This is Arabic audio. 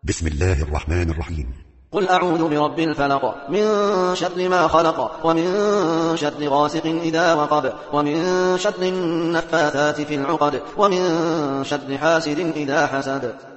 بسم الله الرحمن الرحيم. قل أعوذ برب الفلق من شر ما خلق ومن شر غاسق إذا وقب ومن شر النفاثات في العقد ومن شر حاسد إذا حسد.